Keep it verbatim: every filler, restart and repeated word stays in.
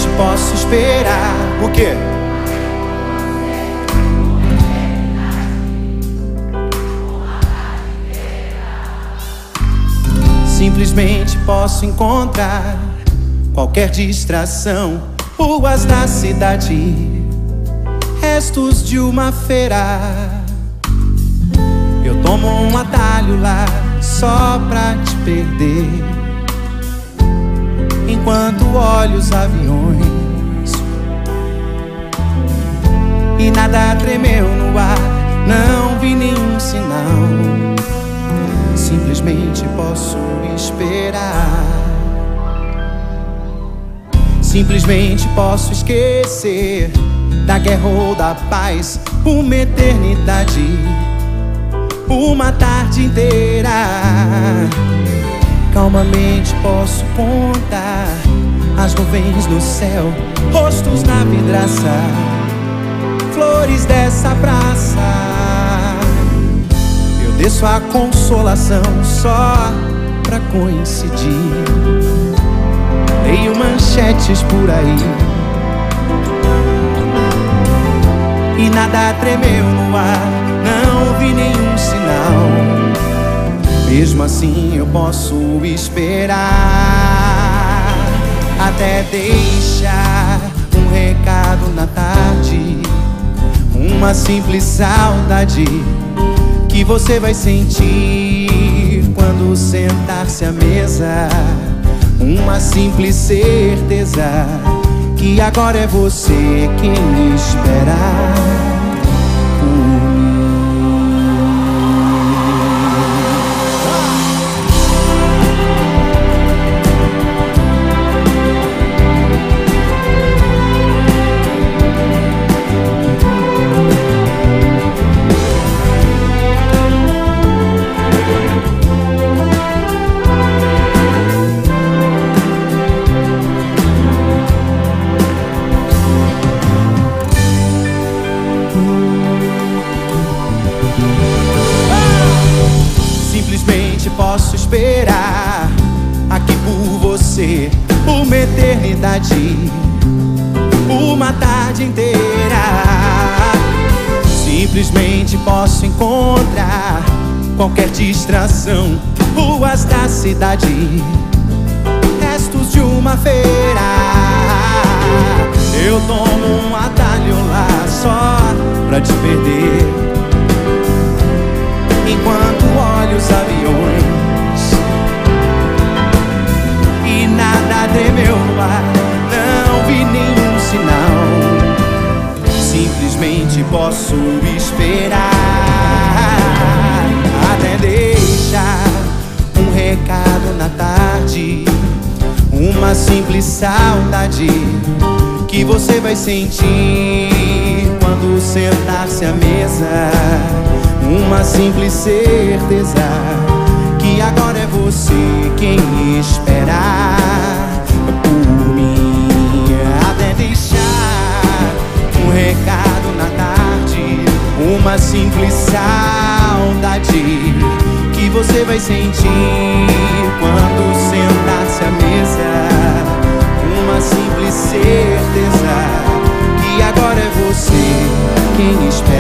Simplesmente posso esperar. O quê? Simplesmente posso encontrar qualquer distração, ruas da cidade, restos de uma feira. Eu tomo um atalho lá só pra te perder, enquanto olho os aviões e nada tremeu no ar, não vi nenhum sinal. Simplesmente posso esperar. Simplesmente posso esquecer da guerra ou da paz, uma eternidade, uma tarde inteira. Calmamente posso contar as nuvens no céu, rostos na vidraça, flores dessa praça. Eu desço a consolação só pra coincidir, leio manchetes por aí e nada tremeu no ar, não vi nenhum sinal. Mesmo assim eu posso esperar, até deixar um recado na tarde, uma simples saudade que você vai sentir quando sentar-se à mesa. Uma simples certeza que agora é você quem espera por mim. Simplesmente posso esperar aqui por você uma eternidade, uma tarde inteira. Simplesmente posso encontrar qualquer distração, ruas da cidade, restos de uma feira. Eu tomo um atalho lá só pra te perder, enquanto olho os aviões e nada tremeu no ar, não vi nenhum sinal. Simplesmente posso esperar, até deixar um recado na tarde, uma simples saudade que você vai sentir quando sentar-se à mesa. Uma simples certeza que agora é você quem esperar por mim, até deixar um recado na tarde, uma simples saudade que você vai sentir quando sentar-se à mesa. Uma simples certeza que agora é você quem espera.